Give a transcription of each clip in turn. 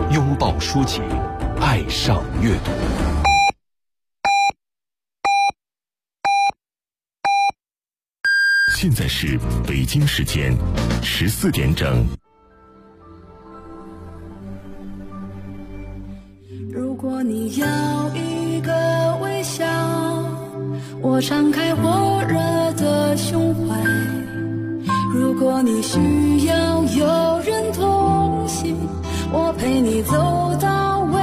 拥抱书籍，爱上阅读。现在是北京时间14点整。 如果你要一个微笑，我敞开火热的胸怀。如果你需要有人同行，我陪你走到未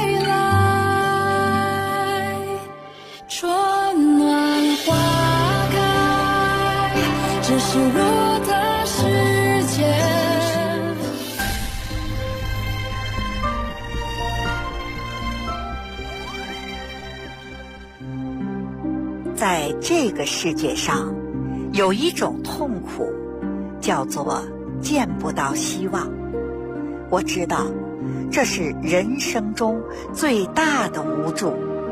来。春暖花开，这是我的世界。 在这个世界上，有一种痛苦，叫做见不到希望。我知道，这是人生中最大的无助。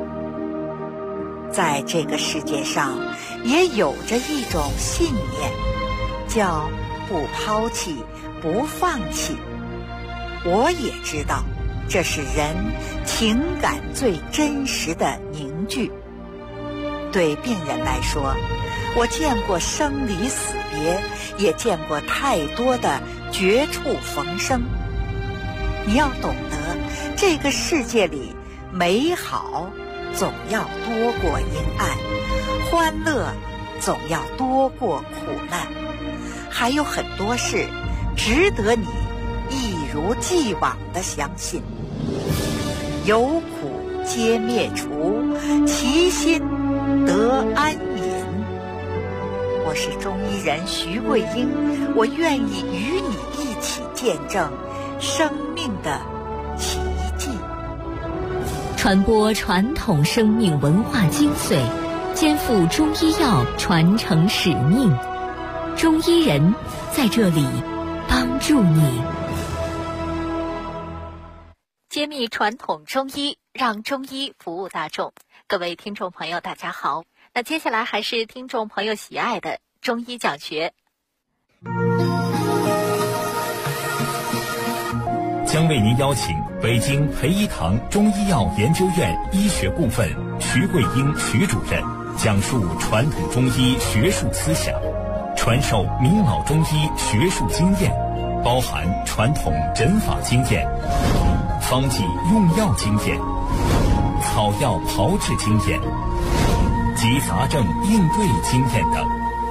在这个世界上，也有着一种信念，叫不抛弃，不放弃。我也知道，这是人情感最真实的凝聚。对病人来说，我见过生离死别，也见过太多的绝处逢生。你要懂得，这个世界里美好总要多过阴暗，欢乐总要多过苦难，还有很多事值得你一如既往地相信。有苦皆灭除，其心得安隐。我是中医人徐桂英，我愿意与你一起见证生命的奇迹， 传播传统生命文化精髓，肩负中医药传承使命。中医人在这里帮助你，揭秘传统中医，让中医服务大众。各位听众朋友大家好，那接下来还是听众朋友喜爱的中医讲学， 将为您邀请北京培一堂中医药研究院医学部分徐桂英徐主任讲述传统中医学术思想，传授明老中医学术经验，包含传统诊法经验、方剂用药经验、草药炮制经验及杂症应对经验等。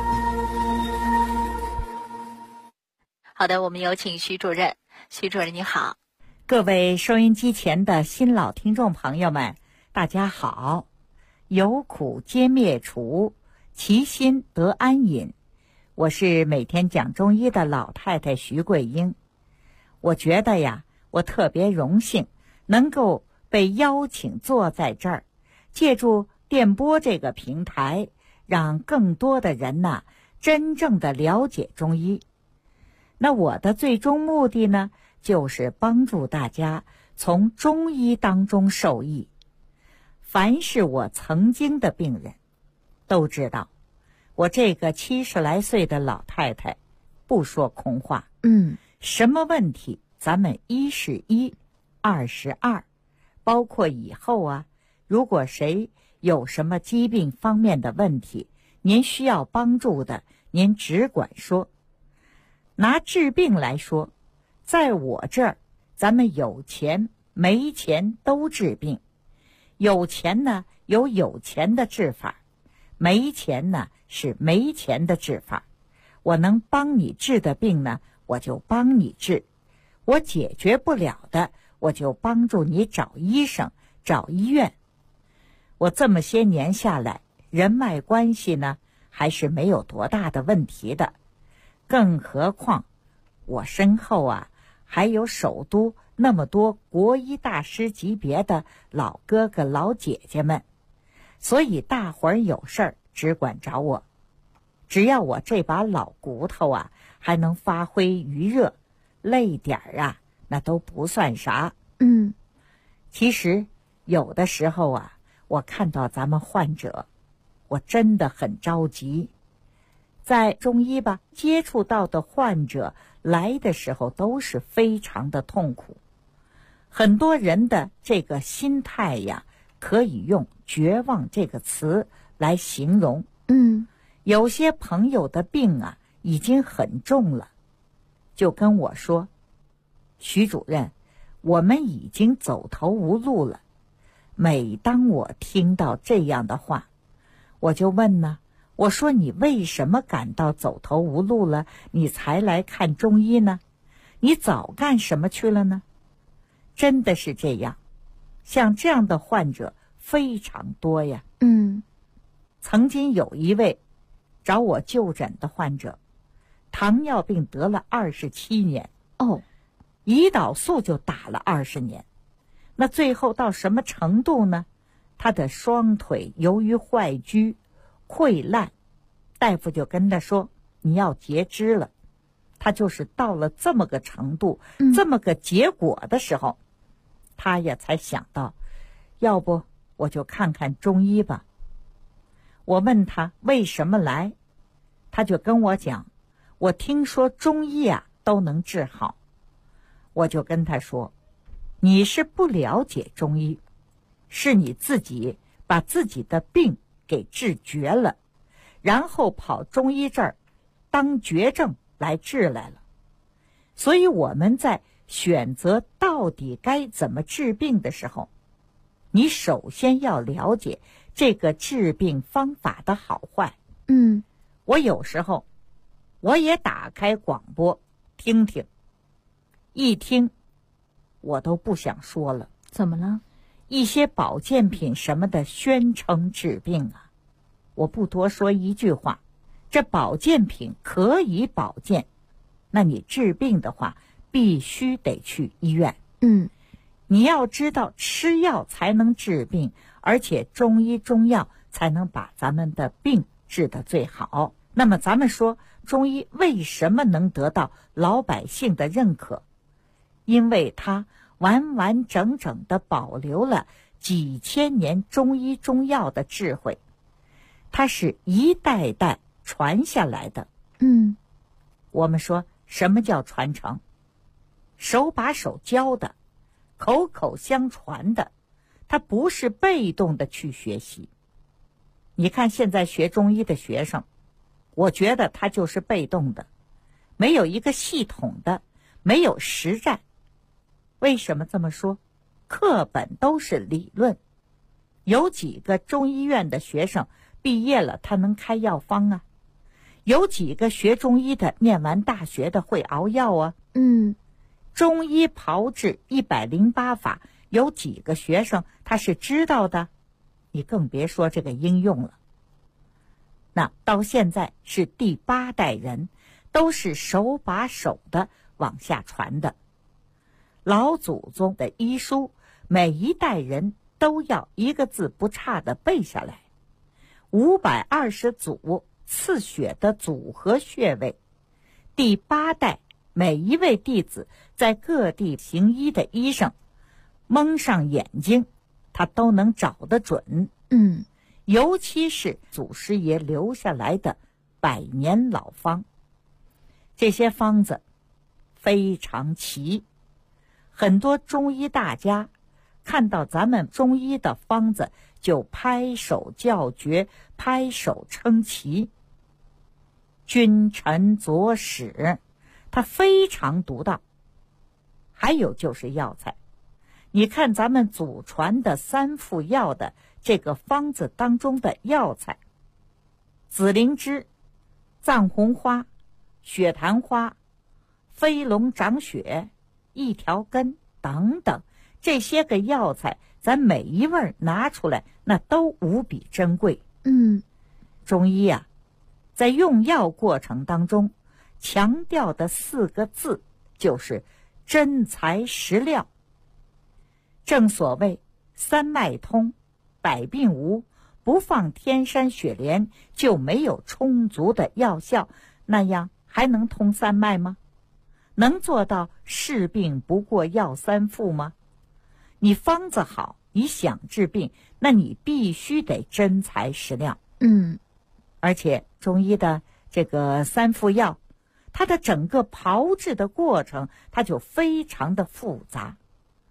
好的，我们有请徐主任。徐主任你好。 各位收音机前的新老听众朋友们，大家好。有苦皆灭除，其心得安隐。我是每天讲中医的老太太徐桂英。我觉得呀，我特别荣幸能够被邀请坐在这儿，借助电波这个平台，让更多的人呢真正的了解中医。那我的最终目的呢，就是帮助大家从中医当中受益。凡是我曾经的病人都知道，我这个70来岁的老太太不说空话。什么问题咱们一是一，二是二。包括以后啊，如果谁有什么疾病方面的问题，您需要帮助的，您只管说。拿治病来说，在我这儿，咱们有钱没钱都治病。有钱呢，有有钱的治法；没钱呢，是没钱的治法。我能帮你治的病呢，我就帮你治；我解决不了的，我就帮助你找医生、找医院。我这么些年下来，人脉关系呢，还是没有多大的问题的。更何况，我身后啊，还有首都那么多国医大师级别的老哥哥、老姐姐们，所以大伙儿有事儿只管找我。只要我这把老骨头啊，还能发挥余热，累点儿啊，那都不算啥。其实有的时候啊，我看到咱们患者，我真的很着急。在中医吧，接触到的患者来的时候都是非常的痛苦。 很多人的这个心态呀，可以用绝望这个词来形容。有些朋友的病啊已经很重了，就跟我说，徐主任，我们已经走投无路了。每当我听到这样的话，我就问呢，我说你为什么感到走投无路了，你才来看中医呢？你早干什么去了呢？真的是这样，像这样的患者非常多呀。曾经有一位找我就诊的患者，糖尿病得了27年，胰岛素就打了20年，那最后到什么程度呢？他的双腿由于坏疽溃烂，大夫就跟他说你要截肢了。他就是到了这么个程度，这么个结果的时候，他也才想到，要不我就看看中医吧。我问他为什么来，他就跟我讲，我听说中医啊都能治好。我就跟他说，你是不了解中医，是你自己把自己的病给治绝了，然后跑中医这儿当绝症来治来了。所以我们在选择到底该怎么治病的时候，你首先要了解这个治病方法的好坏。我有时候我也打开广播听听，一听我都不想说了。 怎么了？ 一些保健品什么的宣称治病啊，我不多说一句话，这保健品可以保健，那你治病的话必须得去医院。你要知道吃药才能治病，而且中医中药才能把咱们的病治得最好。那么咱们说中医为什么能得到老百姓的认可？因为它完完整整地保留了几千年中医中药的智慧，它是一代代传下来的。我们说什么叫传承？手把手教的，口口相传的，它不是被动的去学习。你看现在学中医的学生，我觉得他就是被动的，没有一个系统的，没有实战。为什么这么说？课本都是理论，有几个中医院的学生毕业了他能开药方啊？有几个学中医的念完大学的会熬药啊？中医炮制108法，有几个学生他是知道的？你更别说这个应用了。那到现在是第8代人，都是手把手的往下传的。老祖宗的医书，每一代人都要一个字不差的背下来。520组刺血的组合穴位，第8代每一位弟子在各地行医的医生蒙上眼睛，他都能找得准。尤其是祖师爷留下来的100年老方，这些方子非常齐。很多中医大家看到咱们中医的方子就拍手叫绝，拍手称奇。君臣佐使，它非常独到。还有就是药材，你看咱们祖传的3副药的这个方子当中的药材，紫灵芝、藏红花、雪檀花、飞龙长雪、一条根等等，这些个药材咱每一味拿出来那都无比珍贵。中医啊，在用药过程当中强调的4个字就是真材实料。正所谓3脉通，百病无，不放天山雪莲就没有充足的药效，那样还能通3脉吗？能做到治病不过药3副吗？你方子好，你想治病，那你必须得真材实料。而且中医的这个3副药，它的整个炮制的过程它就非常的复杂。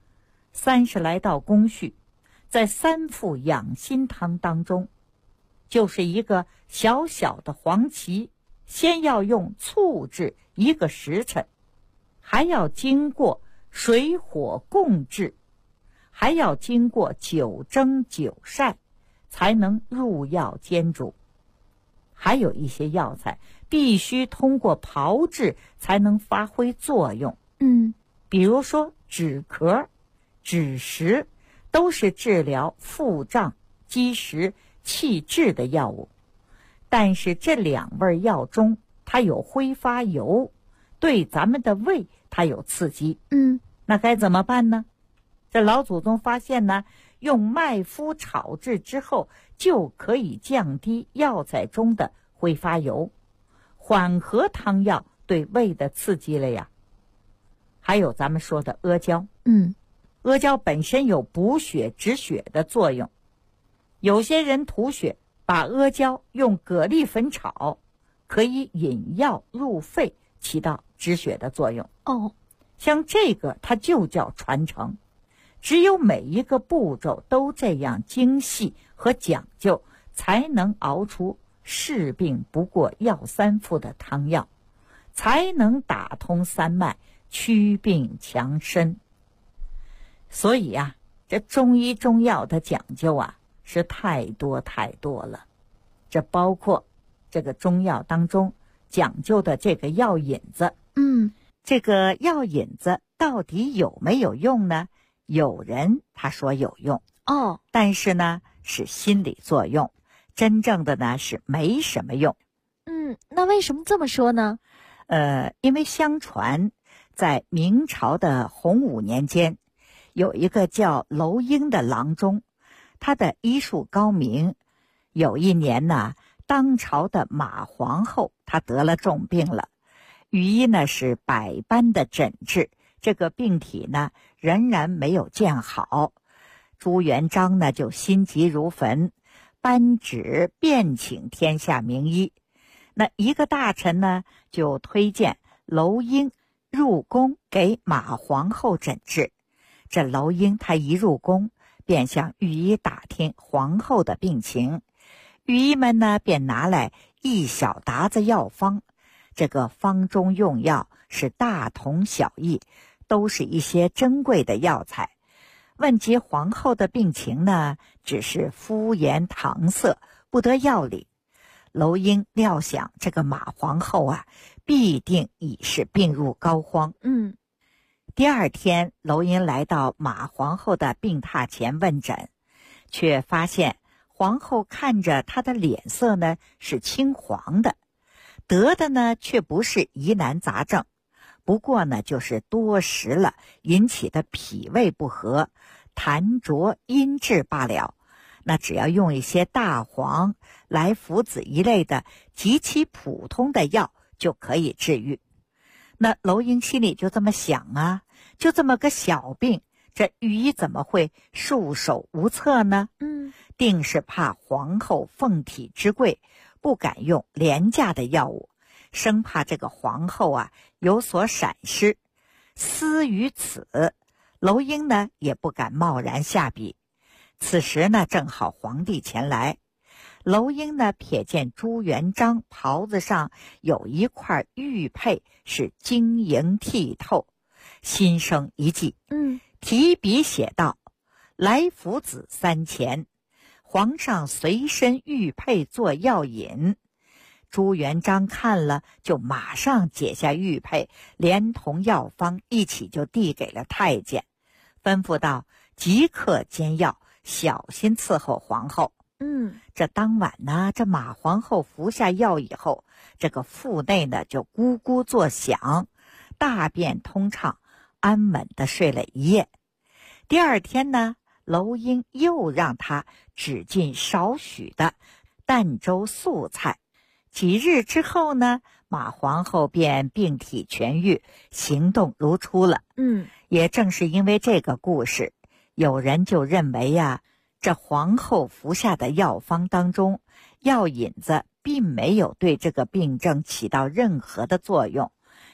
30来道工序，在3副养心汤当中，就是一个小小的黄芪，先要用醋制1个时辰，还要经过水火共治，还要经过9蒸9晒，才能入药煎煮。还有一些药材必须通过炮制才能发挥作用，比如说止咳、止食，都是治疗腹胀、积食、气滞的药物。但是这2味药中，它有挥发油，对咱们的胃它有刺激。那该怎么办呢？这老祖宗发现呢，用麦麸炒制之后，就可以降低药材中的挥发油，缓和汤药对胃的刺激了呀。还有咱们说的阿胶，阿胶本身有补血止血的作用。有些人吐血，把阿胶用蛤蜊粉炒，可以引药入肺，起到止血的作用。像这个它就叫传承，只有每一个步骤都这样精细和讲究，才能熬出治病不过药3副的汤药，才能打通3脉，祛病强身。所以啊，这中医中药的讲究啊，是太多太多了。这包括这个中药当中讲究的这个药引子。这个药引子到底有没有用呢？有人他说有用，但是呢是心理作用，真正的呢是没什么用。 那为什么这么说呢？ 因为相传在明朝的洪武年间，有一个叫娄婴的郎中，他的医术高明。有一年呢，当朝的马皇后她得了重病了，御医呢是百般的诊治，这个病体呢仍然没有见好。朱元璋呢就心急如焚，颁旨遍请天下名医。那一个大臣呢就推荐娄婴入宫给马皇后诊治。这娄婴他一入宫，便向御医打听皇后的病情。御医们呢便拿来一小沓子药方，这个方中用药是大同小异，都是一些珍贵的药材。问及皇后的病情呢，只是敷衍搪塞，不得要领。娄婴料想这个马皇后啊，必定已是病入膏肓。第2天，娄婴来到马皇后的病榻前问诊，却发现皇后看着她的脸色呢是青黄的，得的呢却不是疑难杂症，不过呢就是多食了引起的脾胃不和、痰浊阴滞罢了。那只要用一些大黄、莱菔子一类的极其普通的药就可以治愈。那娄婴心里就这么想啊，就这么个小病，这御医怎么会束手无策呢？定是怕皇后凤体之贵，不敢用廉价的药物，生怕这个皇后啊有所闪失。思于此，娄婴呢也不敢贸然下笔。此时呢正好皇帝前来，娄婴呢瞥见朱元璋袍子上有一块玉佩是晶莹剔透，心生一计，提笔写道：莱菔子3钱，皇上随身玉佩做药引。朱元璋看了，就马上解下玉佩，连同药方一起就递给了太监，吩咐道：即刻煎药，小心伺候皇后。这当晚呢，这马皇后服下药以后，这个腹内呢就咕咕作响，大便通畅，安稳地睡了一夜。第2天呢，娄婴又让他只进少许的儋州素菜。几日之后呢，马皇后便病体痊愈，行动如初了。也正是因为这个故事，有人就认为呀，这皇后服下的药方当中，药引子并没有对这个病症起到任何的作用，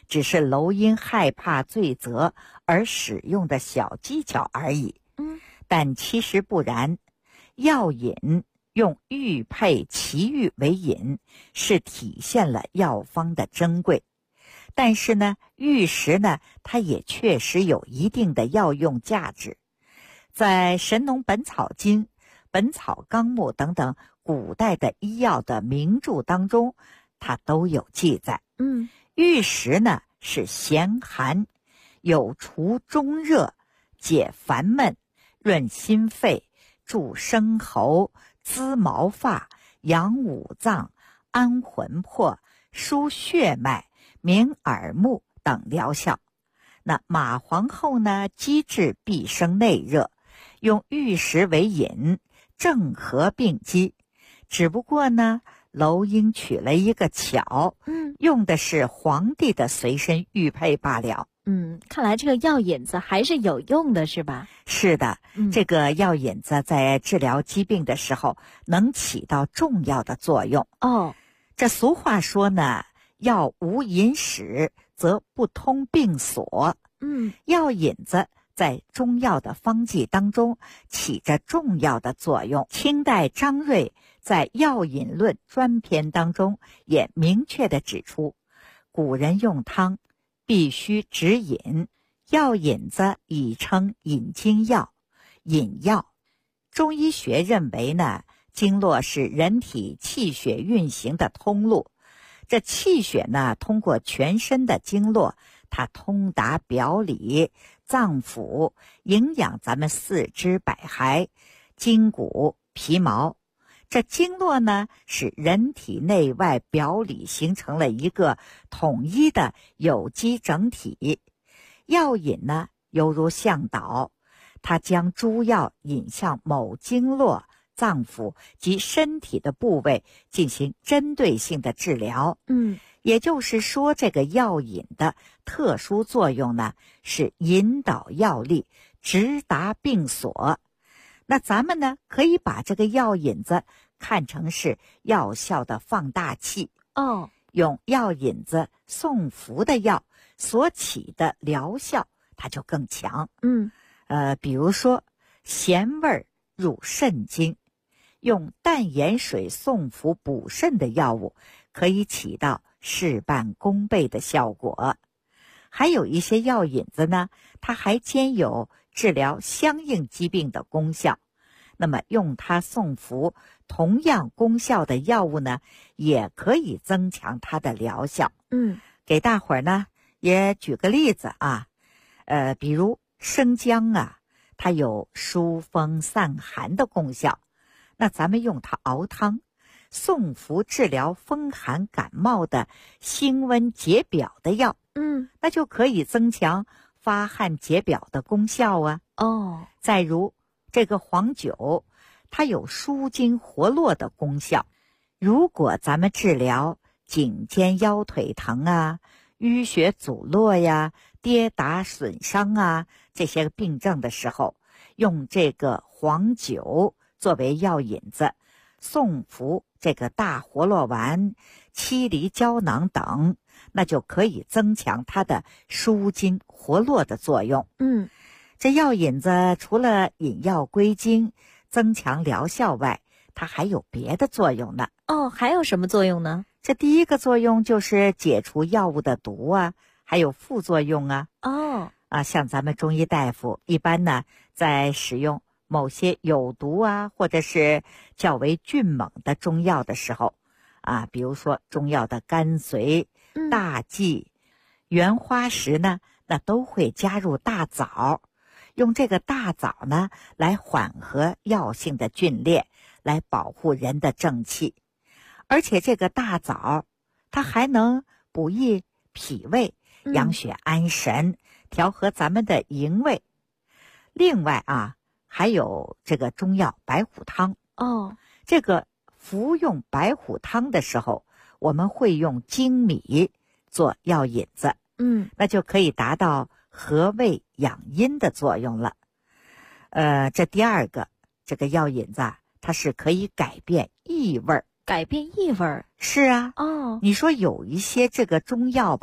只是娄因害怕罪责而使用的小技巧而已。但其实不然，药引用玉佩奇玉为引，是体现了药方的珍贵。但是呢，玉石呢，它也确实有一定的药用价值。在《神农本草经》《本草纲目》等等古代的医药的名著当中，它都有记载。玉石呢是咸寒，有除中热、解烦闷、润心肺、助生喉、滋毛发、养五脏、安魂魄、疏血脉、明耳目等疗效。那马皇后呢，机智必生内热，用玉石为引，正合病机。只不过呢，娄因取了一个巧，用的是皇帝的随身玉佩罢了。 看来这个药引子还是有用的，是吧？ 是的，这个药引子在治疗疾病的时候能起到重要的作用。这俗话说呢，药无引使，则不通病所。药引子在中药的方剂当中起着重要的作用。清代张瑞在《药引论专篇》当中也明确地指出，古人用汤必须只引，药引子已称引经药、引药。中医学认为呢，经络是人体气血运行的通路，这气血呢，通过全身的经络，它通达表里、脏腑，营养咱们四肢百骸、筋骨、皮毛。这经络呢，使人体内外表里形成了一个统一的有机整体。药引呢，犹如向导，它将诸药引向某经络、脏腑及身体的部位进行针对性的治疗。也就是说，这个药引的特殊作用呢，是引导药力直达病所。那咱们呢，可以把这个药引子看成是药效的放大器。用药引子送服的药所起的疗效，它就更强。比如说咸味入肾经，用淡盐水送服补肾的药物，可以起到事半功倍的效果。还有一些药引子呢，它还兼有治疗相应疾病的功效。那么用它送服同样功效的药物呢，也可以增强它的疗效。给大伙儿呢也举个例子啊，比如生姜啊，它有疏风散寒的功效。那咱们用它熬汤，送服治疗风寒感冒的辛温解表的药，那就可以增强发汗解表的功效啊。再如这个黄酒，它有舒筋活络的功效。如果咱们治疗颈肩腰腿疼啊、淤血阻络呀、跌打损伤啊这些病症的时候，用这个黄酒作为药引子，送服这个大活络丸、七厘胶囊等，那就可以增强它的舒筋活络的作用。这药引子除了引药归经、增强疗效外，它还有别的作用呢。 还有什么作用呢？ 这第一个作用就是解除药物的毒啊，还有副作用啊。像咱们中医大夫一般呢，在使用某些有毒啊，或者是较为峻猛的中药的时候啊，比如说中药的甘遂、大蓟、原花石呢，那都会加入大枣，用这个大枣呢来缓和药性的皲裂，来保护人的正气。而且这个大枣它还能补益脾胃，养血安神，调和咱们的营卫。另外啊，还有这个中药白虎汤。这个服用白虎汤的时候，我们会用粳米做药引子，那就可以达到和胃养阴的作用了。这第二个，这个药引子它是可以改变异味。 改变异味？ 是啊。你说有一些这个中药吧，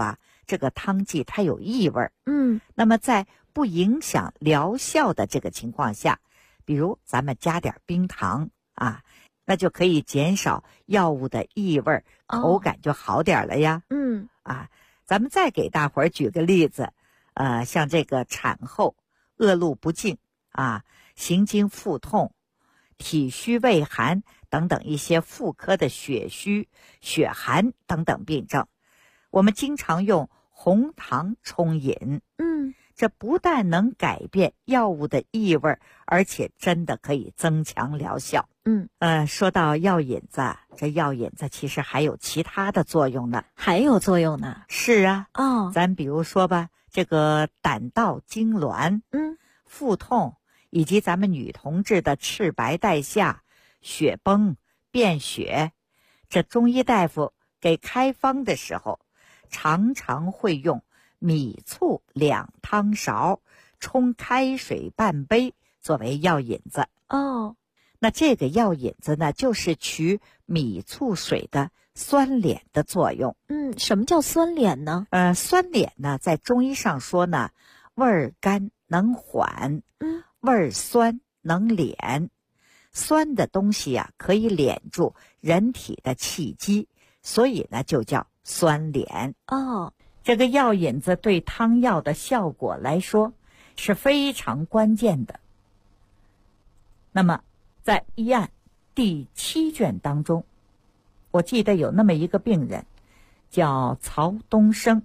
这个汤剂它有异味，那么在不影响疗效的这个情况下，比如咱们加点冰糖啊，那就可以减少药物的异味，口感就好点了呀。咱们再给大伙儿举个例子，像这个产后恶露不净啊，行经腹痛、体虚畏寒等等一些妇科的血虚、血寒等等病症，我们经常用红糖冲饮。这不但能改变药物的异味，而且真的可以增强疗效。说到药引子，这药引子其实还有其他的作用呢。 还有作用呢？ 是啊。咱比如说吧，这个胆道痉挛、腹痛，以及咱们女同志的赤白带下、血崩、便血，这中医大夫给开方的时候，常常会用米醋2汤勺冲开水半杯作为药引子。那这个药引子呢，就是取米醋水的酸敛的作用。 什么叫酸敛呢？ 酸敛呢，在中医上说呢，味儿甘能缓，味儿酸能敛。酸的东西啊，可以敛住人体的气机，所以呢，就叫酸敛。这个药引子对汤药的效果来说是非常关键的。那么在医案第7卷当中，我记得有那么一个病人叫曹东升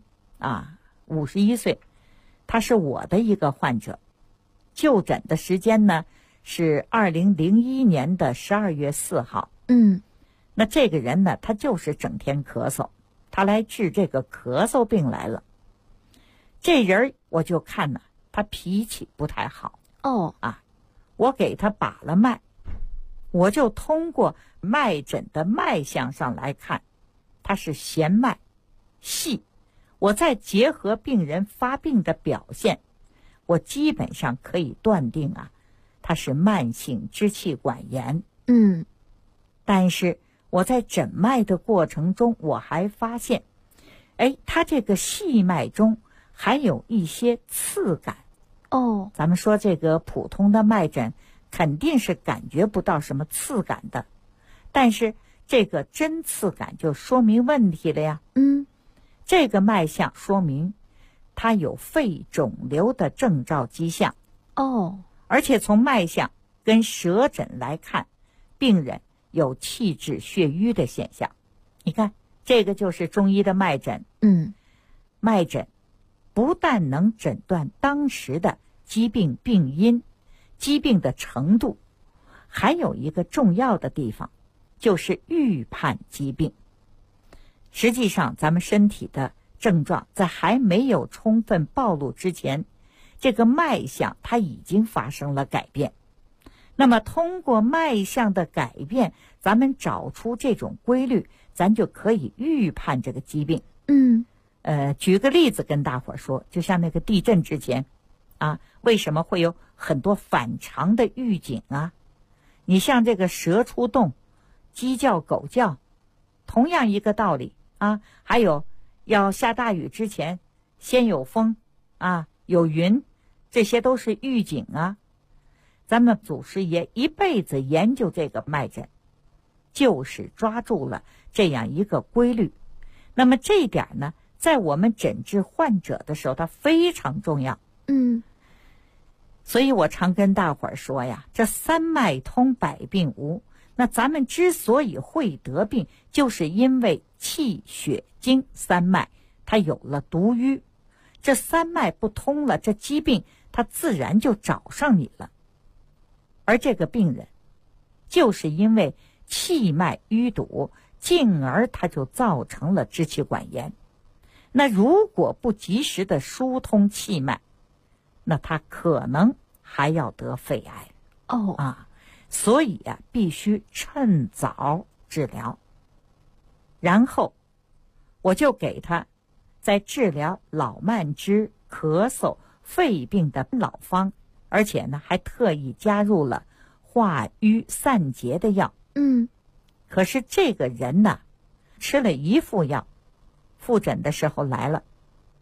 51岁，他是我的一个患者，就诊的时间呢是2001年的12月4号。那这个人呢，他就是整天咳嗽，他来治这个咳嗽病来了。这人我就看呢，他脾气不太好。我给他把了脉，我就通过脉诊的脉象上来看，他是弦脉细。我再结合病人发病的表现，我基本上可以断定他是慢性支气管炎。但是我在诊脉的过程中，我还发现他这个细脉中还有一些刺感。咱们说这个普通的脉诊肯定是感觉不到什么刺感的，但是这个针刺感就说明问题了呀。这个脉象说明它有肺肿瘤的征兆迹象。而且从脉象跟舌诊来看，病人有气滞血瘀的现象。你看，这个就是中医的脉诊。脉诊不但能诊断当时的疾病病因、疾病的程度，还有一个重要的地方，就是预判疾病。实际上，咱们身体的症状在还没有充分暴露之前，这个脉象它已经发生了改变。那么通过脉象的改变，咱们找出这种规律，咱就可以预判这个疾病。举个例子跟大伙儿说，就像那个地震之前为什么会有很多反常的预警你像这个蛇出洞、鸡叫狗叫，同样一个道理还有要下大雨之前，先有风有云，这些都是预警咱们祖师爷一辈子研究这个脉诊，就是抓住了这样一个规律。那么这一点呢，在我们诊治患者的时候，它非常重要。所以我常跟大伙儿说呀，这三脉通百病无。那咱们之所以会得病，就是因为气血经三脉它有了毒瘀，这三脉不通了，这疾病它自然就找上你了。而这个病人就是因为气脉淤堵，进而它就造成了支气管炎。那如果不及时的疏通气脉，那他可能还要得肺癌。所以必须趁早治疗。然后我就给他在治疗老慢支、咳嗽、肺病的老方，而且呢还特意加入了化瘀散结的药。可是这个人呢，吃了一副药，复诊的时候来了，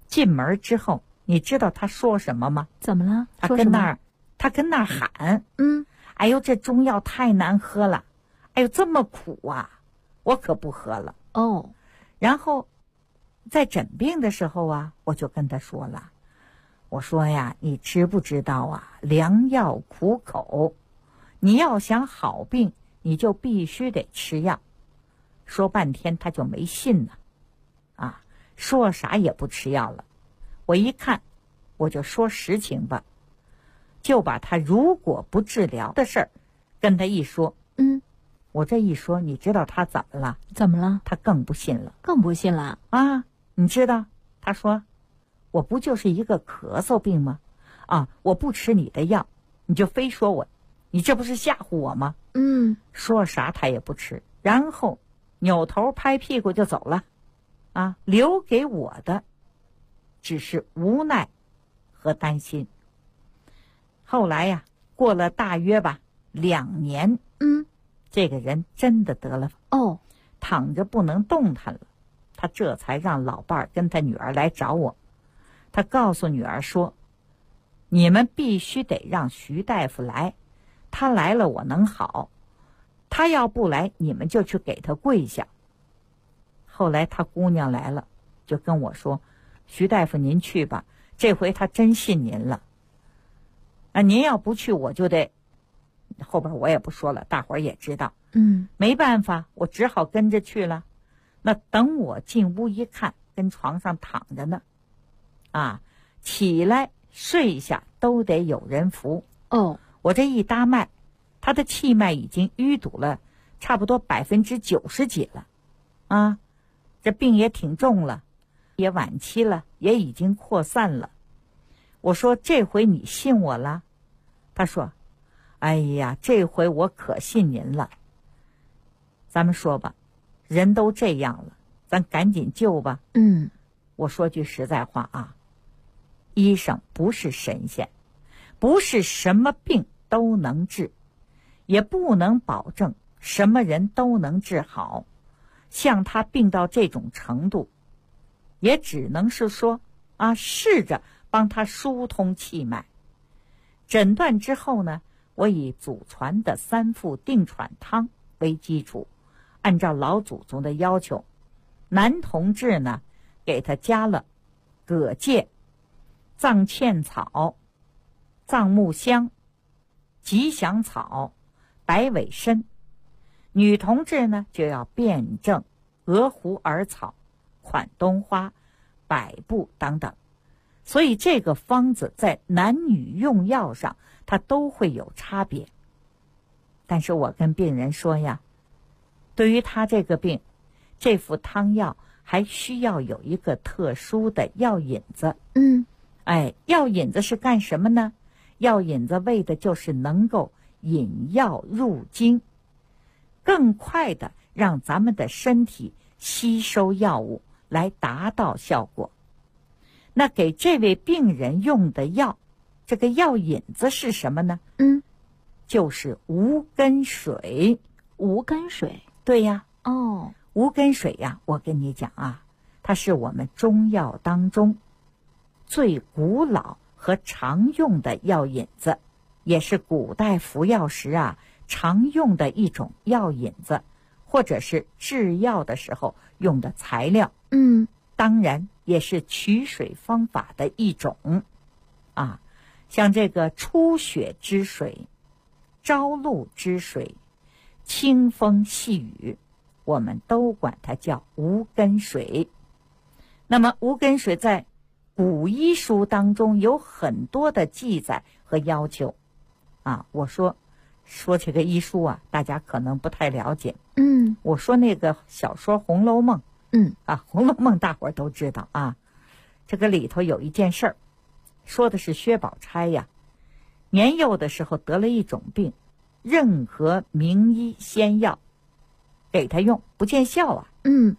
进门之后，你知道他说什么吗？ 怎么了？ 他说什么？ 跟那儿喊， 嗯， 哎呦，这中药太难喝了，哎呦，这么苦啊，我可不喝了。 哦， 然后在诊病的时候啊，我就跟他说了，我说呀，你知不知道啊，良药苦口，你要想好病，你就必须得吃药。说半天他就没信呢，啊，说啥也不吃药了。我一看，我就说实情吧，就把他如果不治疗的事儿跟他一说。 嗯， 我这一说，你知道他怎么了？ 怎么了？ 他更不信了。 更不信了。 啊，你知道，他说，我不就是一个咳嗽病吗？啊，我不吃你的药，你就非说我，你这不是吓唬我吗？ 嗯， 说啥他也不吃，然后扭头拍屁股就走了。啊，留给我的只是无奈和担心。后来呀，过了大约吧2年，这个人真的得了，躺着不能动弹了。他这才让老伴儿跟他女儿来找我。他告诉女儿说，你们必须得让徐大夫来，他来了我能好，他要不来你们就去给他跪下。后来他姑娘来了，就跟我说，徐大夫您去吧，这回他真信您了。啊，您要不去我就得，后边我也不说了，大伙儿也知道。没办法，我只好跟着去了。那等我进屋一看，跟床上躺着呢，啊，起来睡下都得有人扶。我这一搭脉，他的气脉已经淤堵了差不多90%几了，啊，这病也挺重了，也晚期了，也已经扩散了。我说这回你信我了？他说，哎呀，这回我可信您了。咱们说吧，人都这样了，咱赶紧救吧。我说句实在话啊，医生不是神仙，不是什么病都能治，也不能保证什么人都能治好。像他病到这种程度，也只能是说啊，试着帮他疏通气脉。诊断之后呢，我以祖传的3副定喘汤为基础，按照老祖宗的要求，男同志呢给他加了葛芥、藏茜草、藏木香、吉祥草、白尾参；女同志呢就要辩证、鹅胡耳草、款冬花、百部等等。所以这个方子在男女用药上它都会有差别。但是我跟病人说呀，对于他这个病，这副汤药还需要有一个特殊的药引子。药引子是干什么呢？药引子为的就是能够引药入经，更快的让咱们的身体吸收药物，来达到效果。那给这位病人用的药，这个药引子是什么呢？就是无根水。 无根水？ 对呀。无根水呀，我跟你讲啊，它是我们中药当中最古老和常用的药引子，也是古代服药时啊常用的一种药引子，或者是制药的时候用的材料。当然也是取水方法的一种啊。像这个出血之水、朝露之水、清风细雨，我们都管它叫无根水。那么无根水在古医书当中有很多的记载和要求啊。我说这个医书啊，大家可能不太了解。我说那个小说《红楼梦》，《红楼梦》大伙儿都知道啊。这个里头有一件事儿，说的是薛宝钗呀，年幼的时候得了一种病，任何名医仙药给他用不见效啊。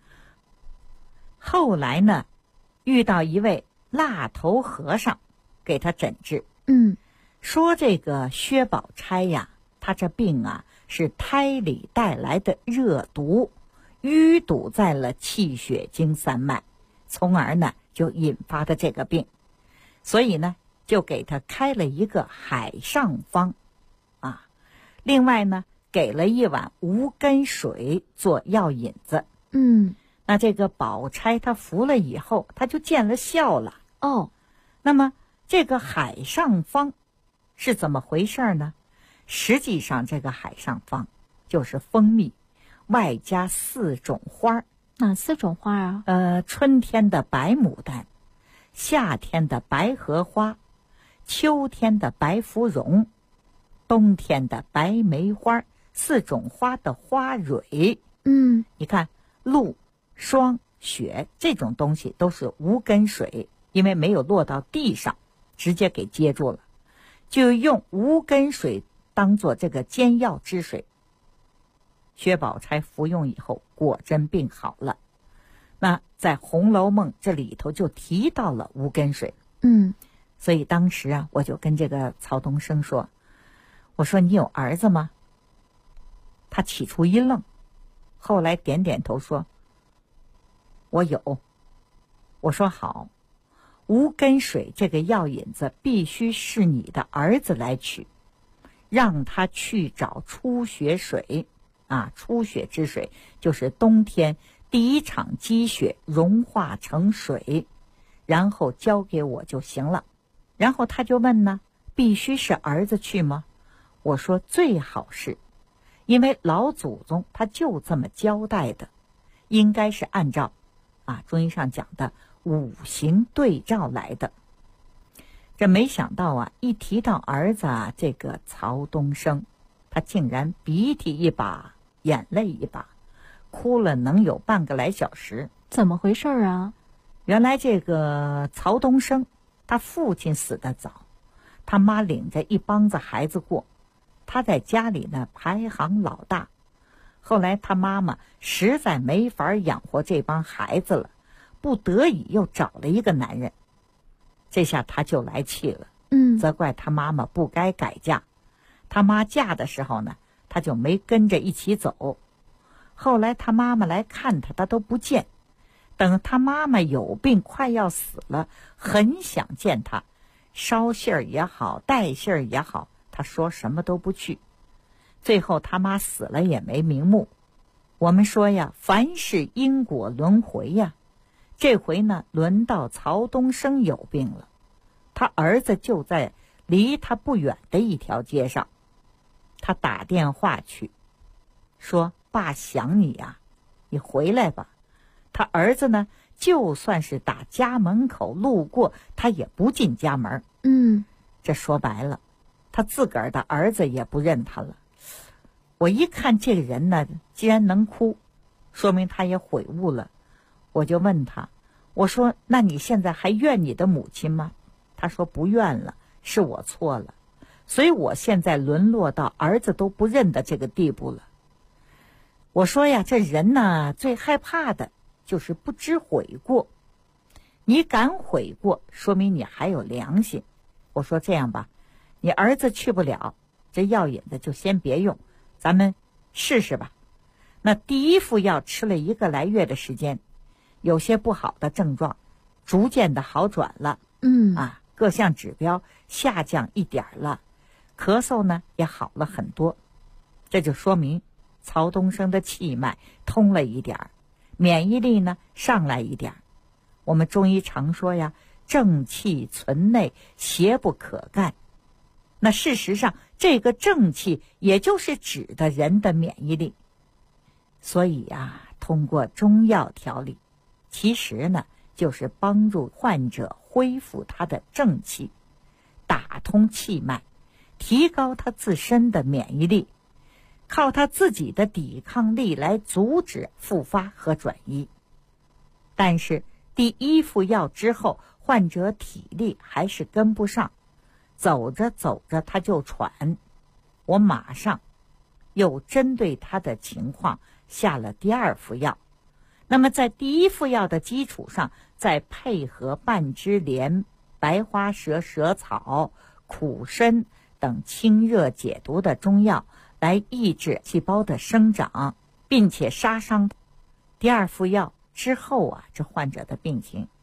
后来呢，遇到一位蜡头和尚给他诊治。说这个薛宝钗呀，她这病啊是胎里带来的热毒，淤堵在了气血经3脉，从而呢就引发的这个病，所以呢就给他开了一个海上方啊，另外呢给了一碗无根水做药引子。那这个宝钗他服了以后，他就见了效了。那么这个海上方是怎么回事呢？实际上这个海上方就是蜂蜜外加4种花。 哪4种花啊？ 春天的白牡丹，夏天的白荷花，秋天的白芙蓉，冬天的白梅花，4种花的花蕊。你看露、霜、雪这种东西都是无根水，因为没有落到地上，直接给接住了，就用无根水当做这个煎药之水。薛宝钗服用以后，果真病好了。那在《红楼梦》这里头就提到了无根水。所以当时啊，我就跟这个曹东升说，我说你有儿子吗？他起初一愣，后来点点头说我有。我说好，无根水这个药引子必须是你的儿子来取，让他去找初雪水啊，初雪之水就是冬天第一场积雪融化成水，然后交给我就行了。然后他就问呢，必须是儿子去吗？我说最好是，因为老祖宗他就这么交代的，应该是按照中医上讲的五行对照来的。这没想到啊，一提到儿子啊，这个曹东升他竟然鼻涕一把眼泪一把，哭了能有半个来小时。 怎么回事啊？ 原来这个曹东升他父亲死得早，他妈领着一帮子孩子过，他在家里呢排行老大。后来他妈妈实在没法养活这帮孩子了，不得已又找了一个男人。这下他就来气了，责怪他妈妈不该改嫁。他妈嫁的时候呢，他就没跟着一起走。后来他妈妈来看他，他都不见。等他妈妈有病快要死了，很想见他，捎信儿也好，带信儿也好，他说什么都不去。最后他妈死了也没瞑目。我们说呀，凡是因果轮回呀，这回呢轮到曹东升有病了，他儿子就在离他不远的一条街上。他打电话去说，爸想你呀，你回来吧。他儿子呢，就算是打家门口路过，他也不进家门。这说白了，他自个儿的儿子也不认他了。我一看这个人呢，既然能哭，说明他也悔悟了。我就问他，我说那你现在还怨你的母亲吗？他说不怨了，是我错了，所以我现在沦落到儿子都不认的这个地步了。我说呀，这人呢最害怕的就是不知悔过，你敢悔过，说明你还有良心。我说这样吧，你儿子去不了，这药引子就先别用，咱们试试吧。那第一副药吃了1个来月的时间，有些不好的症状逐渐的好转了，各项指标下降一点了，咳嗽呢也好了很多。这就说明曹东升的气脉通了一点，免疫力呢上来一点。我们中医常说呀，正气存内，邪不可干。那事实上这个正气也就是指的人的免疫力。所以啊，通过中药调理，其实呢就是帮助患者恢复他的正气，打通气脉，提高他自身的免疫力，靠他自己的抵抗力来阻止复发和转移。但是第一副药之后，患者体力还是跟不上，走着走着他就喘。我马上又针对他的情况下了第2副药。那么在第1副药的基础上，再配合半枝莲、白花蛇舌草、苦参等清热解毒的中药，来抑制细胞的生长，并且杀伤。第2副药之后啊，这患者的病情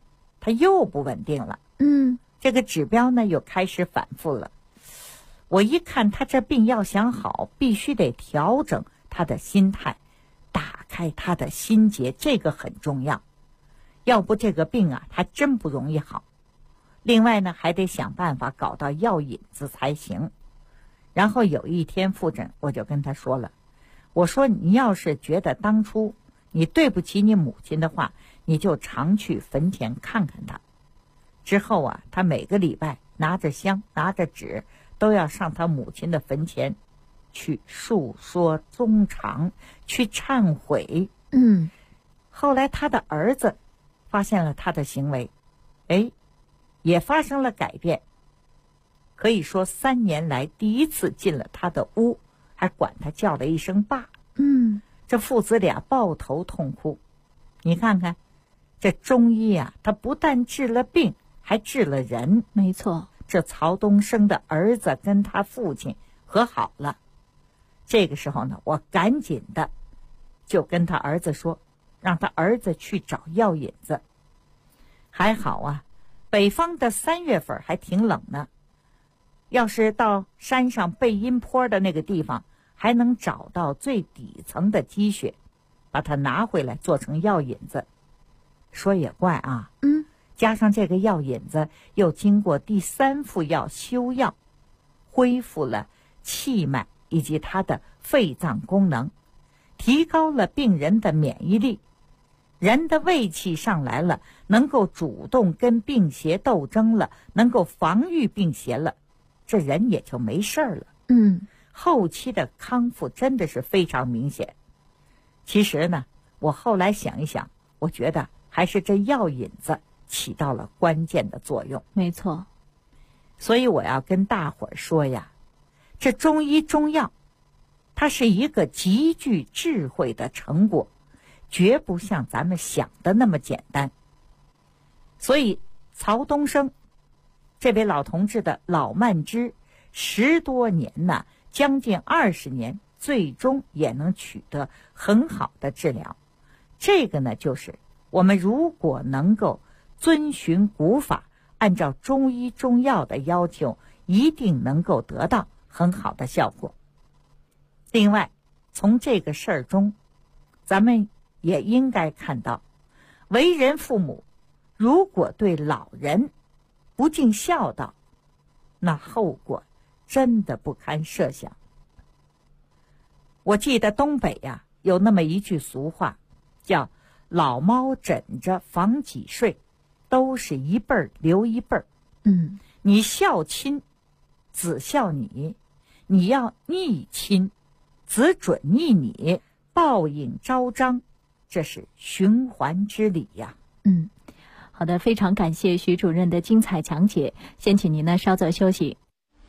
它又不稳定了。这个指标呢又开始反复了。我一看他这病要想好，必须得调整他的心态，打开他的心结，这个很重要。要不这个病啊，他真不容易好。另外呢，还得想办法搞到药引子才行。然后有一天复诊，我就跟他说了，我说你要是觉得当初你对不起你母亲的话，你就常去坟前看看她。之后啊，他每个礼拜拿着香拿着纸，都要上他母亲的坟前去述说衷肠，去忏悔。后来他的儿子发现了他的行为，也发生了改变。可以说3年来第一次进了他的屋，还管他叫了一声爸。这父子俩抱头痛哭。你看看这中医啊，他不但治了病，还治了人。 没错， 这曹东升的儿子跟他父亲和好了。这个时候呢，我赶紧的就跟他儿子说，让他儿子去找药引子。还好啊，北方的3月份还挺冷呢，要是到山上背阴坡的那个地方，还能找到最底层的积雪，把它拿回来做成药引子。说也怪啊，加上这个药引子又经过第3副药修药，恢复了气脉以及它的肺脏功能，提高了病人的免疫力，人的胃气上来了，能够主动跟病邪斗争了，能够防御病邪了，这人也就没事了。后期的康复真的是非常明显。其实呢，我后来想一想，我觉得还是这药引子起到了关键的作用。 没错。 所以我要跟大伙儿说呀，这中医中药它是一个极具智慧的成果，绝不像咱们想的那么简单。所以曹东升这位老同志的老慢支10多年呢，将近20年，最终也能取得很好的治疗。这个呢，就是我们如果能够遵循古法，按照中医中药的要求，一定能够得到很好的效果。另外，从这个事儿中，咱们也应该看到，为人父母如果对老人不尽孝道，那后果真的不堪设想。我记得东北呀，有那么一句俗话，叫老猫枕着防己睡，都是一辈儿留一辈儿。你孝亲，子孝你；你要逆亲，子准逆你，报应昭彰，这是循环之理呀。 好的，非常感谢徐主任的精彩讲解，先请您呢稍作休息。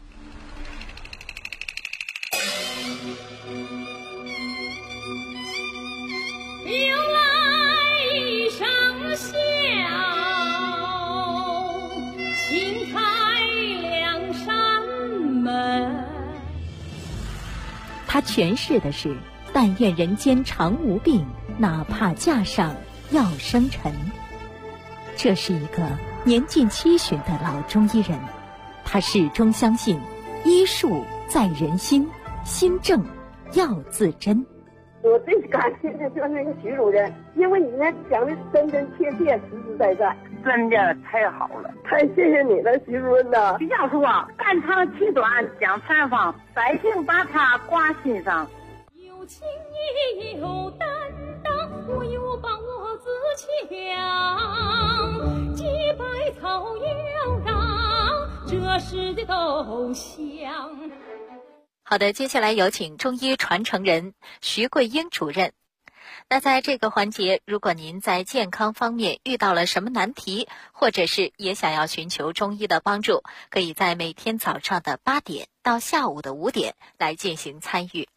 他诠释的是但愿人间常无病，哪怕架上要生尘。这是一个年近70的老中医人，他始终相信医术在人心，心正要自珍。 我最感谢的就是那个徐主任，因为你那讲的真真切切，实实在在，真的太好了，太谢谢你了，徐主任呐！徐教授啊，肝长气短讲采访，百姓把他挂心上。 有情也有担当，我有把握自强，几百草悠长，这时的都香。 好的，接下来有请中医传承人徐桂英主任。那在这个环节，如果您在健康方面遇到了什么难题，或者是也想要寻求中医的帮助，可以在每天早上的8点到下午的5点来进行参与。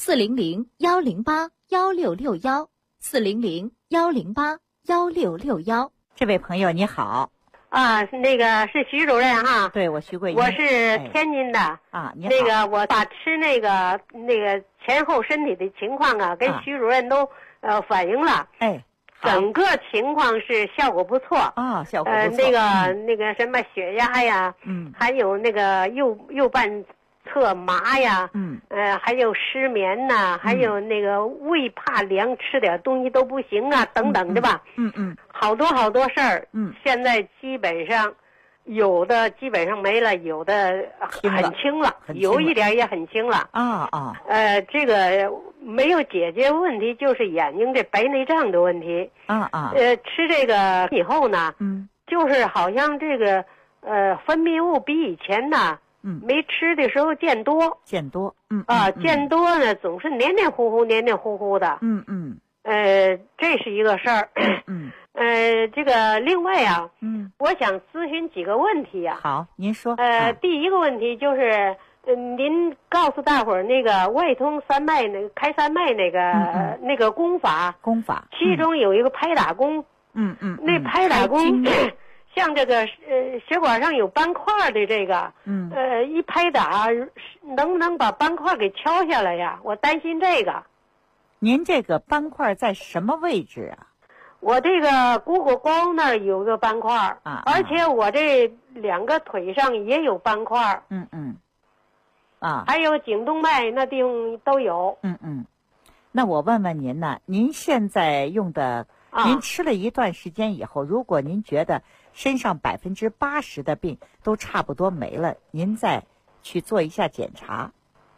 400-108-1661，400-108-1661。 这位朋友你好。 那个是徐主任哈。 对，我徐桂英。 我是天津的。 你好。 那个我把吃那个前后身体的情况啊，跟徐主任都反映了。 整个情况是效果不错啊，效果不错。 那个什么血压呀，还有那个右半侧麻呀，还有失眠呐，还有那个胃怕凉，吃点东西都不行啊，等等的吧。好多事儿。现在基本上。有的基本上没了，有的很轻了，有一点也很轻了。这个没有解决问题，就是眼睛这白内障的问题。吃这个以后呢，就是好像这个分泌物比以前呢，没吃的时候见多。见多呢，总是黏黏糊糊的。这是一个事儿。这个另外啊，我想咨询几个问题啊。 好，您说。 第一个问题就是，您告诉大伙儿那个外通三脉那个开三脉那个功法，其中有一个拍打功。那拍打功，像这个血管上有斑块的这个，一拍打能不能把斑块给敲下来呀？我担心这个。 您这个斑块在什么位置啊？ 我这个股骨沟那儿有个斑块而且我这2个腿上也有斑块还有颈动脉那地方都有。 那我问问您呢，您现在用的，您吃了一段时间以后，如果您觉得身上80%的病都差不多没了，您再去做一下检查，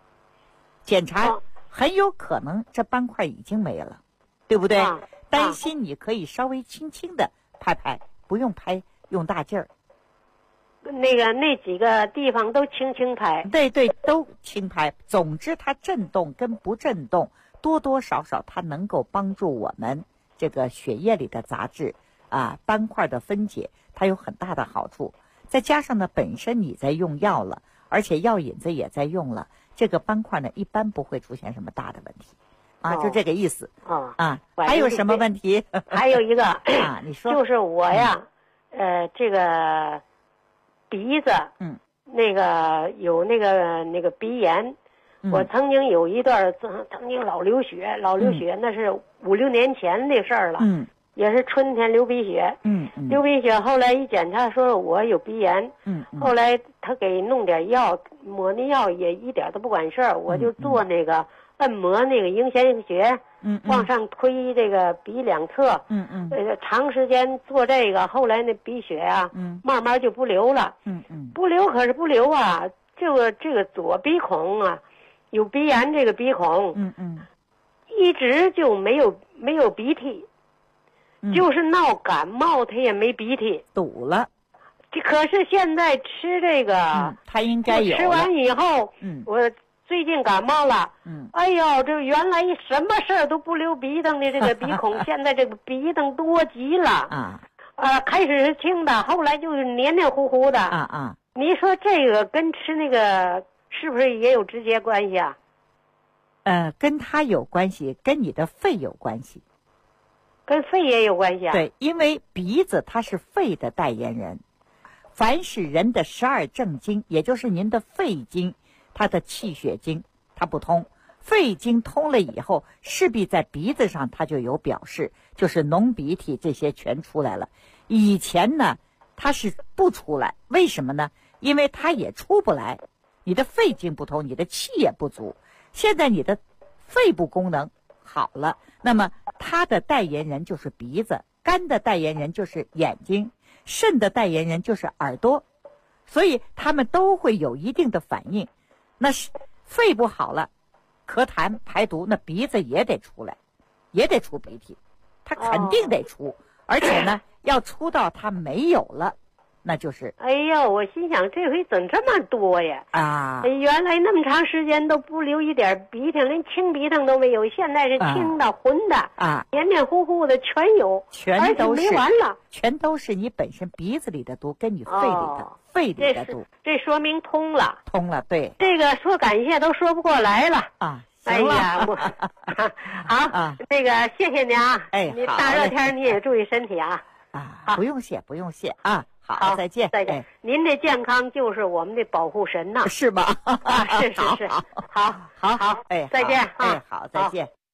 很有可能这斑块已经没了，对不对？担心你可以稍微轻轻的拍，不用拍用大劲儿。 那几个地方都轻轻拍。 对，都轻拍。总之它震动跟不震动，多多少少它能够帮助我们这个血液里的杂质斑块的分解，它有很大的好处。再加上呢，本身你在用药了，而且药引子也在用了，这个斑块呢一般不会出现什么大的问题。就这个意思。还有什么问题？ 还有一个你说。 就是我呀，这个鼻子，那个有那个鼻炎，我曾经有一段曾经老流血，那是5、6年前的事儿了。也是春天流鼻血。流鼻血，后来一检查说我有鼻炎。后来他给弄点药，抹那药也一点都不管事儿，我就做那个。按摩那个迎弦穴，往上推这个鼻两侧，长时间做这个，后来那鼻血啊，慢慢就不流了，不流可是不流啊，这个左鼻孔啊，有鼻炎，这个鼻孔，一直就没有鼻涕，就是闹感冒，他也没鼻涕， 堵了。 可是现在吃这个， 他应该有。 吃完以后，我。最近感冒了，哎呦，这原来什么事儿都不流鼻涕的这个鼻孔，现在这个鼻涕多极了开始是轻的，后来就是黏黏糊糊的你说这个跟吃那个是不是也有直接关系啊？ 跟它有关系，跟你的肺有关系， 跟肺也有关系啊？ 对，因为鼻子它是肺的代言人，凡是人的12正经，也就是您的肺经。它的气血经它不通，肺经通了以后，势必在鼻子上它就有表示，就是浓鼻涕这些全出来了。以前呢它是不出来，为什么呢？因为它也出不来，你的肺经不通，你的气也不足。现在你的肺部功能好了，那么它的代言人就是鼻子，肝的代言人就是眼睛，肾的代言人就是耳朵，所以他们都会有一定的反应。那是肺不好了，咳痰排毒，那鼻子也得出来，也得出鼻涕，它肯定得出，而且呢要出到它没有了，那就是哎呦，我心想这回怎么这么多呀？原来那么长时间都不流一点鼻涕，连清鼻涕都没有，现在是清的、浑的黏黏糊糊的全有， 全都是， 而且没完了， 全都是你本身鼻子里的毒跟你肺里的毒， 这说明通了， 对， 这个说感谢都说不过来了行了。 哎呀，好，这个谢谢你啊，你大热天你也注意身体啊。 不用谢啊。好，再见。 您的健康就是我们的保护神呐， 是吧？ 是，好， 再见啊， 好，再见。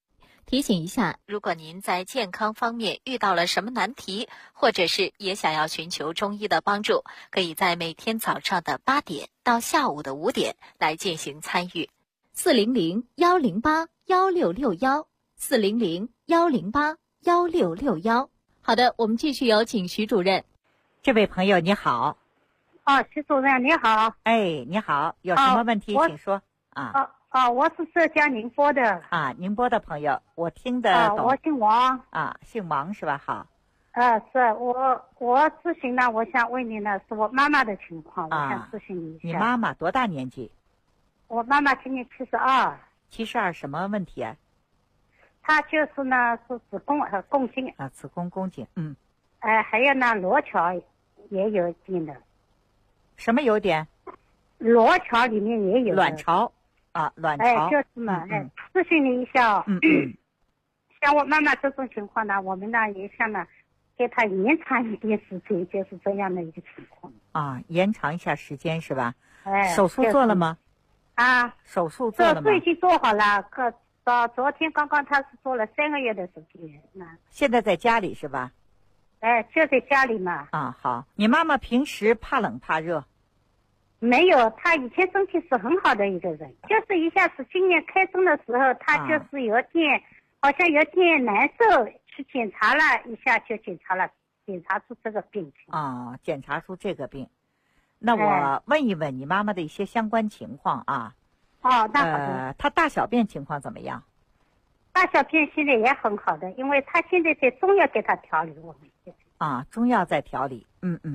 提醒一下，如果您在健康方面遇到了什么难题，或者是也想要寻求中医的帮助，可以在每天早上的8点到下午的5点来进行参与。400-108-1661，400-108-1661。好的，我们继续有请徐主任。 这位朋友你好。 徐主任你好。 哎，你好，有什么问题请说啊。 我是浙江宁波的。 宁波的朋友，我听得懂。 我姓王。 姓王是吧？好。 是我咨询呢，我想问你呢，是我妈妈的情况，我想咨询你一下。 你妈妈多大年纪？ 我妈妈今年72。 72什么问题啊？ 她就是呢是子宫宫颈。 子宫宫颈， 还有呢裸桥也有点的。 什么有点？ 裸桥里面也有。 卵巢。卵巢。 就是嘛，咨询你一下。像我妈妈这种情况呢，我们呢也想呢给她延长一点时间，就是这样的一个情况。 延长一下时间是吧？手术做了吗？手术做了吗？ 手术已经做好了，到昨天刚刚他是做了3个月的时间。 现在在家里是吧？ 就在家里嘛。 好。你妈妈平时怕冷怕热？ 没有，她以前身体是很好的一个人，就是一下子今年开春的时候，她就是好像有点难受，去检查了一下，就检查出这个病情。 检查出这个病。那我问一问你妈妈的一些相关情况啊。 那好的。 她大小便情况怎么样？ 大小便现在也很好的，因为她现在在中药给她调理，我们中药在调理。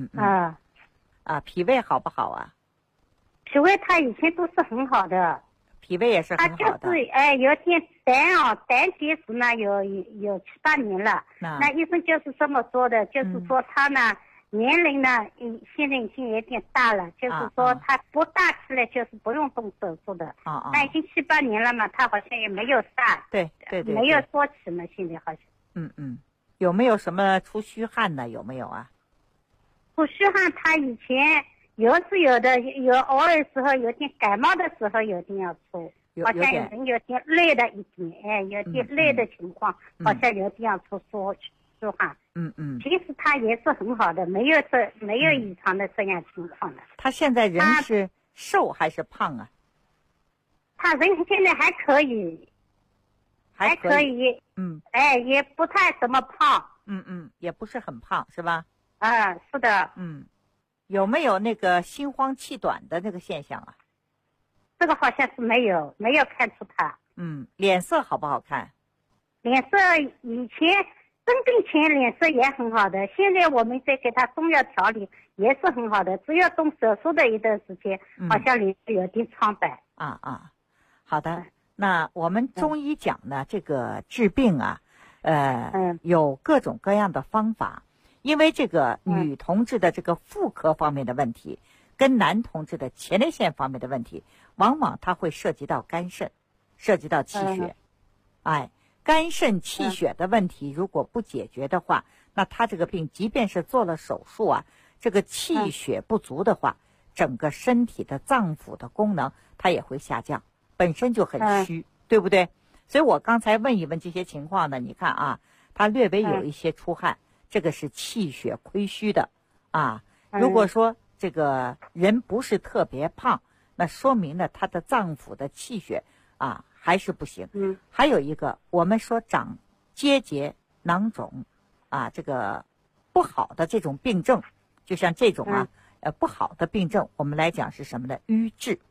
脾胃好不好啊？ 脾胃她以前都是很好的。 脾胃也是很好的。 她就是有点胆结石呢，有7、8年了。那医生就是这么说的，就是说她呢年龄呢现在已经有点大了，就是说她不大起来就是不用动手术的。那已经7、8年了嘛，她好像也没有大。 对， 没有缩起嘛，现在好像。 有没有什么出虚汗呢？有没有啊？ 出虚汗，她以前有是有的，有偶尔时候有点感冒的时候有点要出，好像人有点累的一点，有点累的情况，好像有点要出虚汗。其实他也是很好的，没有异常的这样情况的。 他现在人是瘦还是胖啊？ 他人现在还可以，还可以。也不太怎么胖。 也不是很胖是吧？ 是的。 有没有那个心慌气短的那个现象啊？ 这个好像是没有看出他。 脸色好不好看？ 脸色以前生病前脸色也很好的，现在我们在给他中药调理也是很好的，只要动手术的一段时间，好像脸色有点苍白。 好的。那我们中医讲呢，这个治病啊，有各种各样的方法。因为这个女同志的这个妇科方面的问题，跟男同志的前列腺方面的问题，往往它会涉及到肝肾，涉及到气血。肝肾气血的问题如果不解决的话，那他这个病即便是做了手术啊，这个气血不足的话，整个身体的脏腑的功能它也会下降，本身就很虚，对不对？所以我刚才问一问这些情况呢，你看他略微有一些出汗。这个是气血亏虚的如果说这个人不是特别胖，那说明呢他的脏腑的气血还是不行。还有一个我们说长结节囊肿这个不好的这种病症，就像这种不好的病症，我们来讲是什么呢？瘀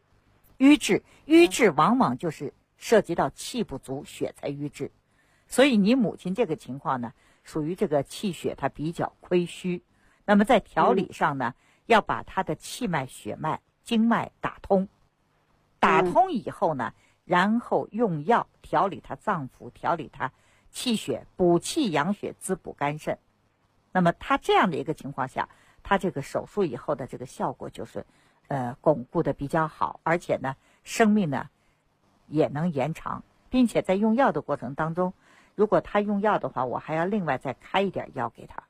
滞往往就是涉及到气不足，血才瘀滞。所以你母亲这个情况呢，属于这个气血它比较亏虚。那么在调理上呢，要把它的气脉血脉经脉打通以后呢，然后用药调理它脏腑，调理它气血，补气养血，滋补肝肾。那么他这样的一个情况下，他这个手术以后的这个效果就是巩固的比较好，而且呢生命呢也能延长，并且在用药的过程当中，如果他用药的话，我还要另外再开一点药给他。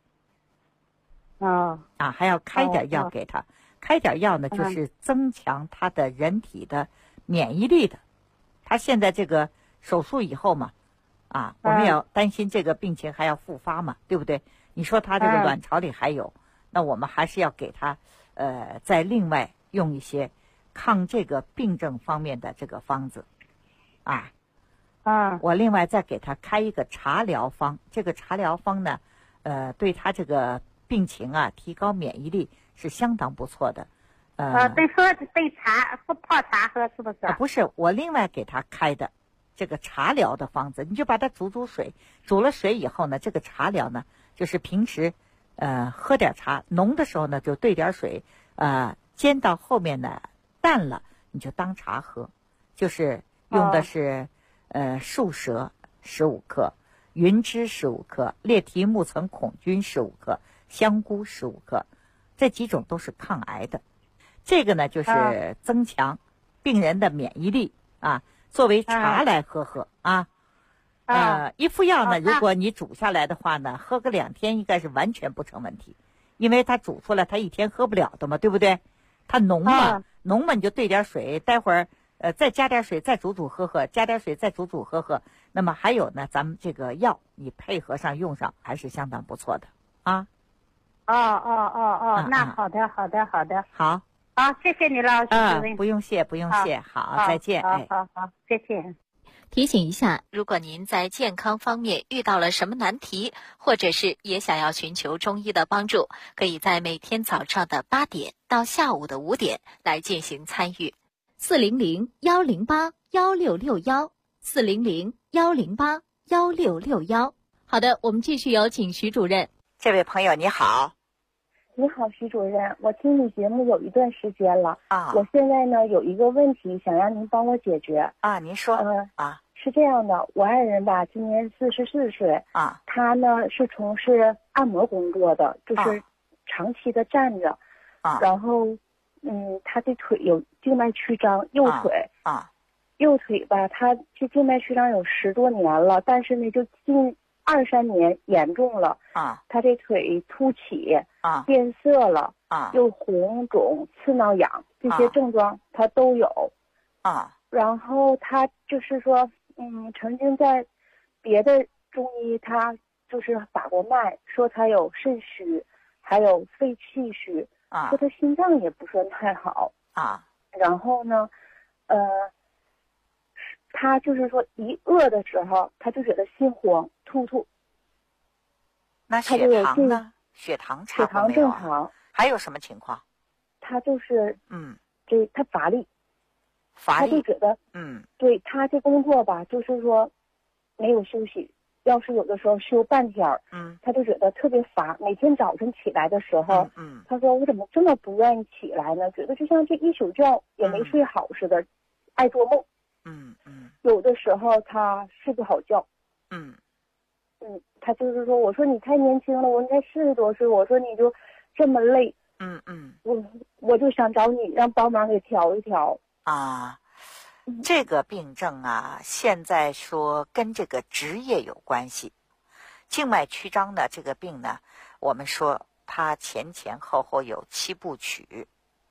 还要开点药给他。开点药呢，就是增强他的人体的免疫力的。他现在这个手术以后嘛， 啊，我们要担心这个病情还要复发嘛，对不对？你说他这个卵巢里还有，那我们还是要给他再另外用一些抗这个病症方面的这个方子啊。我另外再给他开一个茶疗方，这个茶疗方呢对他这个病情啊提高免疫力是相当不错的。 对茶不泡茶喝是不是？ 不是，我另外给他开的这个茶疗的方子，你就把它煮水，煮了水以后呢，这个茶疗呢就是平时喝点茶，浓的时候呢就兑点水，煎到后面呢淡了你就当茶喝，就是用的是树蛇15克，云芝15克，列提木层孔菌15克，香菇15克，这几种都是抗癌的。这个呢就是增强病人的免疫力啊，作为茶来喝啊。一副药呢，如果你煮下来的话呢，喝个2天应该是完全不成问题，因为它煮出来它1天喝不了的嘛，对不对？它浓嘛，浓嘛你就兑点水，待会儿再加点水再煮喝，加点水再煮喝。那么还有呢，咱们这个药你配合上用上还是相当不错的啊。 那好的。 好， 谢谢你老师主任。 不用谢，好，再见。 好，谢谢。 提醒一下，如果您在健康方面遇到了什么难题，或者是也想要寻求中医的帮助，可以在每天早上的8点到下午的5点来进行参与。400-108-1661，400-108-1661。好的，我们继续有请徐主任。 这位朋友你好。 你好，徐主任，我听你节目有一段时间了我现在呢有一个问题想让您帮我解决您说是这样的，我爱人吧今年44岁他呢是从事按摩工作的，就是长期的站着然后他的腿有静脉曲张，右腿吧他这静脉曲张有10多年了，但是呢就近2-3年严重了他这腿凸起变色了又红肿刺挠痒，这些症状他都有然后他就是说曾经在别的中医他就是把过脉，说他有肾虚还有肺气虚说他心脏也不算太好然后呢他就是说一饿的时候他就觉得心慌吐那血糖呢？血糖差不多没有正常。 还有什么情况？ 他就是他乏力， 他就觉得对他这工作吧，就是说没有休息，要是有的时候休半天他就觉得特别乏。每天早晨起来的时候他说我怎么这么不愿意起来呢？觉得就像这一宿觉也没睡好似的，爱做梦有的时候他睡不好觉他就是说，我说你太年轻了，我说你才40多岁，我说你就这么累，我就想找你让帮忙给调一调这个病症现在说跟这个职业有关系。静脉曲张的这个病呢，我们说它前前后后有7部曲。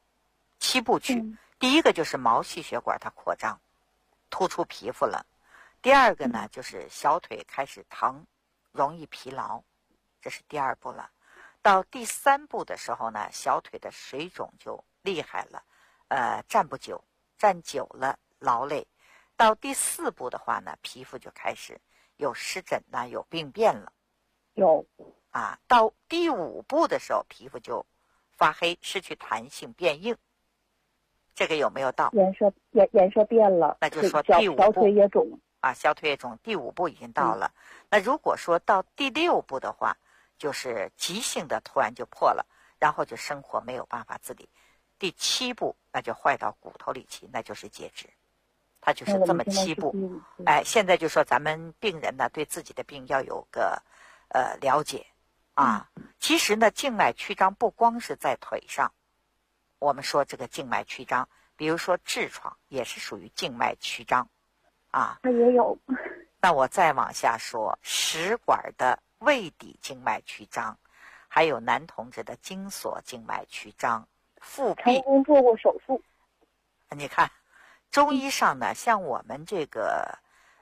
第一个就是毛细血管它扩张，突出皮肤了。第二个呢，就是小腿开始疼，容易疲劳，这是第2步了。到第3步的时候呢，小腿的水肿就厉害了，站不久，站久了劳累。到第4步的话呢，皮肤就开始有湿疹有病变了。到第5步的时候，皮肤就发黑，失去弹性，变硬。这个有没有到？ 颜色变了， 那就说第5步小腿也肿小腿也肿，第5步已经到了。那如果说到第6步的话，就是急性的突然就破了，然后就生活没有办法自理。第7步那就坏到骨头里去，那就是截肢。它就是这么7步。现在就说咱们病人呢，对自己的病要有个了解其实呢，静脉曲张不光是在腿上，我们说这个静脉曲张，比如说痔疮也是属于静脉曲张它也有。 那我再往下说，食管的胃底静脉曲张，还有男同志的精索静脉曲张，腹壁成功做过手术。 你看中医上呢，像我们这个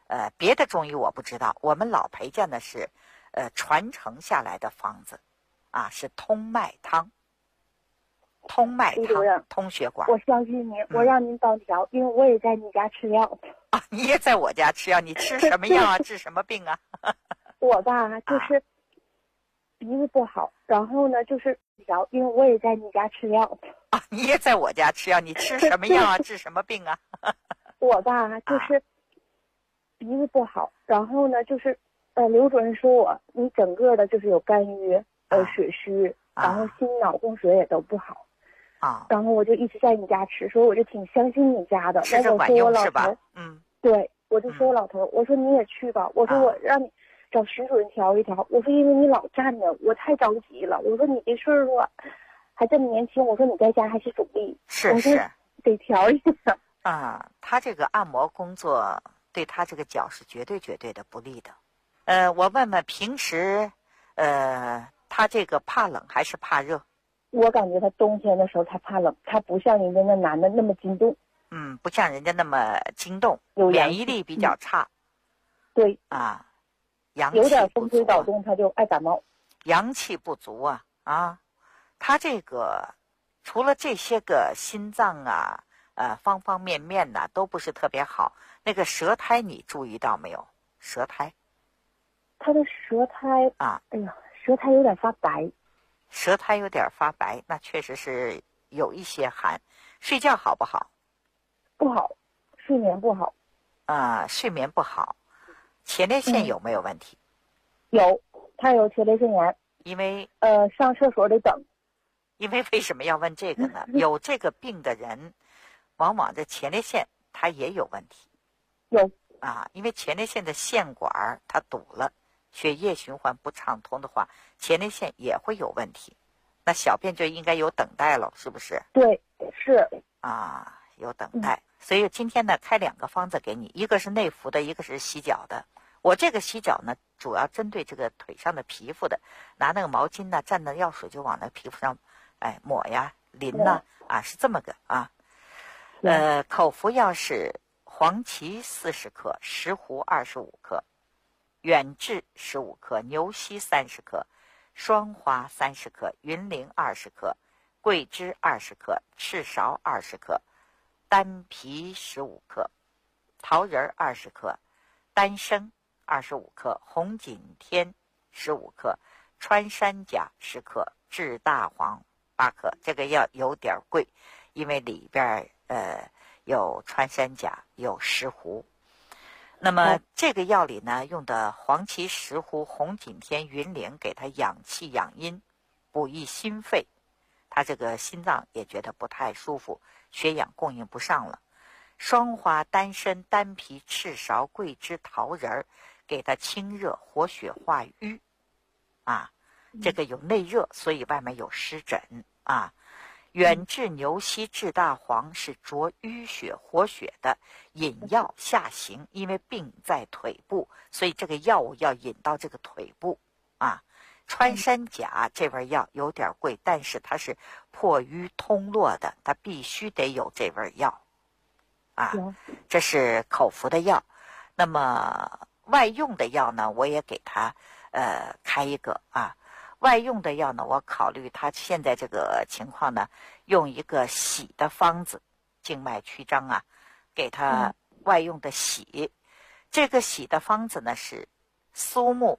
别的中医我不知道，我们老裴家呢是传承下来的方子啊，是通脉汤。通脉汤，通血管。 我相信您，我让您帮调，因为我也在你家吃药。 啊，你也在我家吃药？你吃什么药啊？治什么病啊？ 我吧，就是鼻子不好，然后呢就是调，因为我也在你家吃药。 啊，你也在我家吃药？你吃什么药啊？治什么病啊？ 我吧，就是鼻子不好，然后呢就是刘主任说你整个的就是有肝郁，血虚，然后心脑供血也都不好。 啊， 然后我就一直在你家吃，所以我就挺相信你家的。 吃着管用是吧？ 对，我就说我老头，我说你也去吧，我说我让你找徐主任调一调，我说因为你老站着，我太着急了，我说你这岁数还这么年轻，我说你在家还是主力， 是得调一下。 啊，他这个按摩工作对他这个脚是绝对的不利的。我问问平时，他这个怕冷还是怕热？ 我感觉他冬天的时候他怕冷，他不像人家那男的那么惊动。 不像人家那么惊动，免疫力比较差。 对啊，阳气不足， 有点风吹草动他就爱感冒。 阳气不足啊，他这个除了这些个心脏啊，方方面面呐都不是特别好。那个舌苔你注意到没有？舌苔， 他的舌苔啊， 哎呀，舌苔有点发白。 舌苔有点发白，那确实是有一些寒。睡觉好不好？ 不好，睡眠不好。 睡眠不好。前列腺有没有问题？ 有，他有前列腺炎。 因为上厕所得等。 因为为什么要问这个呢？有这个病的人，往往这前列腺它也有问题。 有因为前列腺的腺管它堵了。血液循环不畅通的话，前列腺也会有问题，那小便就应该有等待了，是不是？ 对，是有等待。所以今天呢，开2个方子给你，一个是内服的，一个是洗脚的。我这个洗脚呢，主要针对这个腿上的皮肤的，拿那个毛巾呢，蘸着药水就往那皮肤上，抹呀、淋呐，是这么个口服药是黄芪40克，石斛25克。远志15克，牛膝30克，双花30克，云苓20克，桂枝20克，赤芍20克，丹皮15克，桃仁20克，丹参25克，红景天15克，穿山甲10克，炙大黄8克。这个药有点贵，因为里边有穿山甲，有石斛。那么这个药里呢，用的黄芪、石斛、红景天、云苓，给它养气养阴，补益心肺。他这个心脏也觉得不太舒服，血氧供应不上了。双花、丹参、丹皮、赤芍、桂枝、桃仁，给它清热活血化瘀。这个有内热，所以外面有湿疹远志、牛膝、炙大黄是着淤血活血的引药下行，因为病在腿部，所以这个药物要引到这个腿部穿山甲这味药有点贵，但是它是破瘀通络的，它必须得有这味药这是口服的药。那么外用的药呢，我也给他开一个外用的药呢，我考虑他现在这个情况呢，用一个洗的方子，静脉曲张给他外用的洗。这个洗的方子呢是苏木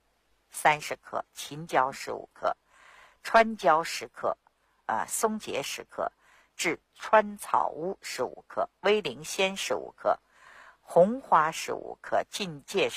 30克，秦椒15克，川椒10克，松节10克，炙川草乌15克，威灵仙15克，红花15克，荆芥